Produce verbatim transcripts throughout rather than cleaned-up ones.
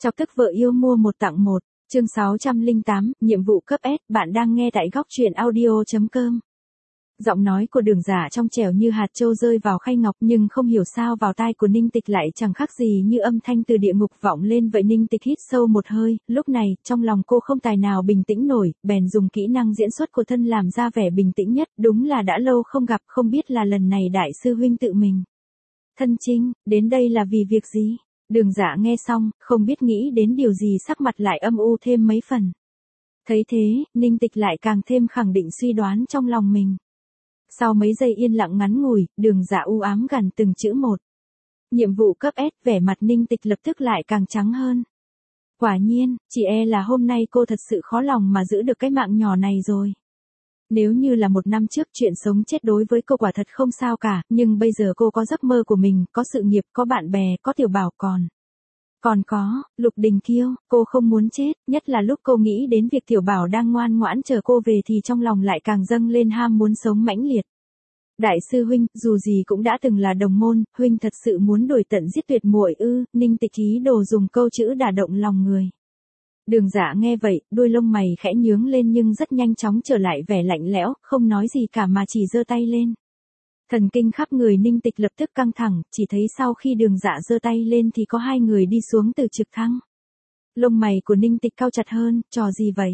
Chọc tức vợ yêu mua một tặng một, chương sáu trăm lẻ tám, nhiệm vụ cấp S, bạn đang nghe tại góc truyện audio.com. Giọng nói của Đường Giả trong trẻo như hạt châu rơi vào khay ngọc, nhưng không hiểu sao vào tai của Ninh Tịch lại chẳng khác gì như âm thanh từ địa ngục vọng lên vậy. Ninh Tịch hít sâu một hơi, lúc này, trong lòng cô không tài nào bình tĩnh nổi, bèn dùng kỹ năng diễn xuất của thân làm ra vẻ bình tĩnh nhất, đúng là đã lâu không gặp, không biết là lần này đại sư huynh tự mình. Thân Trinh, đến đây là vì việc gì? Đường Giả nghe xong, không biết nghĩ đến điều gì, sắc mặt lại âm u thêm mấy phần. Thấy thế, Ninh Tịch lại càng thêm khẳng định suy đoán trong lòng mình. Sau mấy giây yên lặng ngắn ngủi, Đường Giả u ám gằn từng chữ một. Nhiệm vụ cấp S, vẻ mặt Ninh Tịch lập tức lại càng trắng hơn. Quả nhiên, chỉ e là hôm nay cô thật sự khó lòng mà giữ được cái mạng nhỏ này rồi. Nếu như là một năm trước, chuyện sống chết đối với cô quả thật không sao cả, nhưng bây giờ cô có giấc mơ của mình, có sự nghiệp, có bạn bè, có Tiểu Bảo còn. Còn có, Lục Đình Kiêu, cô không muốn chết, nhất là lúc cô nghĩ đến việc Tiểu Bảo đang ngoan ngoãn chờ cô về thì trong lòng lại càng dâng lên ham muốn sống mãnh liệt. Đại sư huynh, dù gì cũng đã từng là đồng môn, huynh thật sự muốn đuổi tận giết tuyệt muội ư? Ninh Tịch ý đồ dùng câu chữ đả động lòng người. Đường Giả nghe vậy, đuôi lông mày khẽ nhướng lên nhưng rất nhanh chóng trở lại vẻ lạnh lẽo, không nói gì cả mà chỉ giơ tay lên. Thần kinh khắp người Ninh Tịch lập tức căng thẳng, chỉ thấy sau khi Đường Giả giơ tay lên thì có hai người đi xuống từ trực thăng. Lông mày của Ninh Tịch cau chặt hơn, trò gì vậy?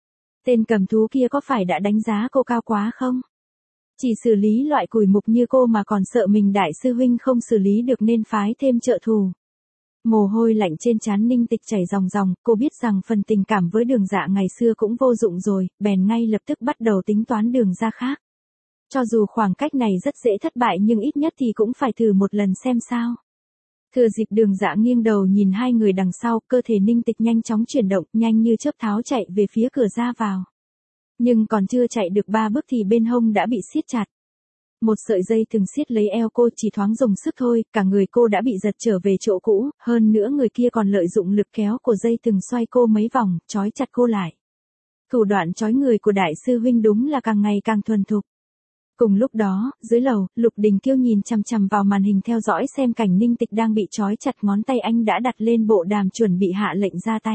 Tên cầm thú kia có phải đã đánh giá cô cao quá không? Chỉ xử lý loại cùi mục như cô mà còn sợ mình đại sư huynh không xử lý được nên phái thêm trợ thù. Mồ hôi lạnh trên trán Ninh Tịch chảy ròng ròng, cô biết rằng phần tình cảm với Đường Giả ngày xưa cũng vô dụng rồi, bèn ngay lập tức bắt đầu tính toán đường ra khác. Cho dù khoảng cách này rất dễ thất bại nhưng ít nhất thì cũng phải thử một lần xem sao. Thừa dịp Đường Giả nghiêng đầu nhìn hai người đằng sau, cơ thể Ninh Tịch nhanh chóng chuyển động, nhanh như chớp tháo chạy về phía cửa ra vào. Nhưng còn chưa chạy được ba bước thì bên hông đã bị siết chặt. Một sợi dây thừng siết lấy eo cô, chỉ thoáng dùng sức thôi, cả người cô đã bị giật trở về chỗ cũ, hơn nữa người kia còn lợi dụng lực kéo của dây thừng xoay cô mấy vòng, trói chặt cô lại. Thủ đoạn trói người của đại sư huynh đúng là càng ngày càng thuần thục. Cùng lúc đó, dưới lầu, Lục Đình Kiêu nhìn chằm chằm vào màn hình theo dõi xem cảnh Ninh Tịch đang bị trói chặt, ngón tay anh đã đặt lên bộ đàm chuẩn bị hạ lệnh ra tay.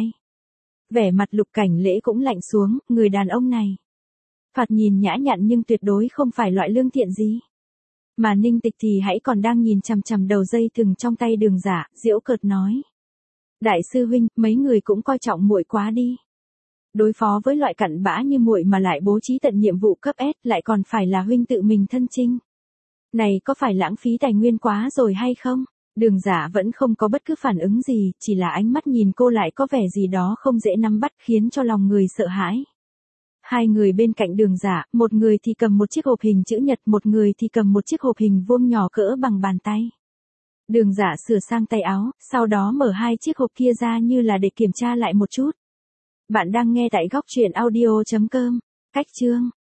Vẻ mặt Lục Cảnh Lễ cũng lạnh xuống, người đàn ông này. Thoạt nhìn nhã nhặn nhưng tuyệt đối không phải loại lương thiện gì. Mà Ninh Tịch thì hãy còn đang nhìn chằm chằm đầu dây thừng trong tay Đường Giả, giễu cợt nói. Đại sư huynh, mấy người cũng coi trọng muội quá đi. Đối phó với loại cặn bã như muội mà lại bố trí tận nhiệm vụ cấp S, lại còn phải là huynh tự mình thân chinh. Này có phải lãng phí tài nguyên quá rồi hay không? Đường Giả vẫn không có bất cứ phản ứng gì, chỉ là ánh mắt nhìn cô lại có vẻ gì đó không dễ nắm bắt, khiến cho lòng người sợ hãi. Hai người bên cạnh Đường Giả, một người thì cầm một chiếc hộp hình chữ nhật, một người thì cầm một chiếc hộp hình vuông nhỏ cỡ bằng bàn tay. Đường Giả sửa sang tay áo, sau đó mở hai chiếc hộp kia ra như là để kiểm tra lại một chút. Bạn đang nghe tại góc truyện audio.com. Cách chương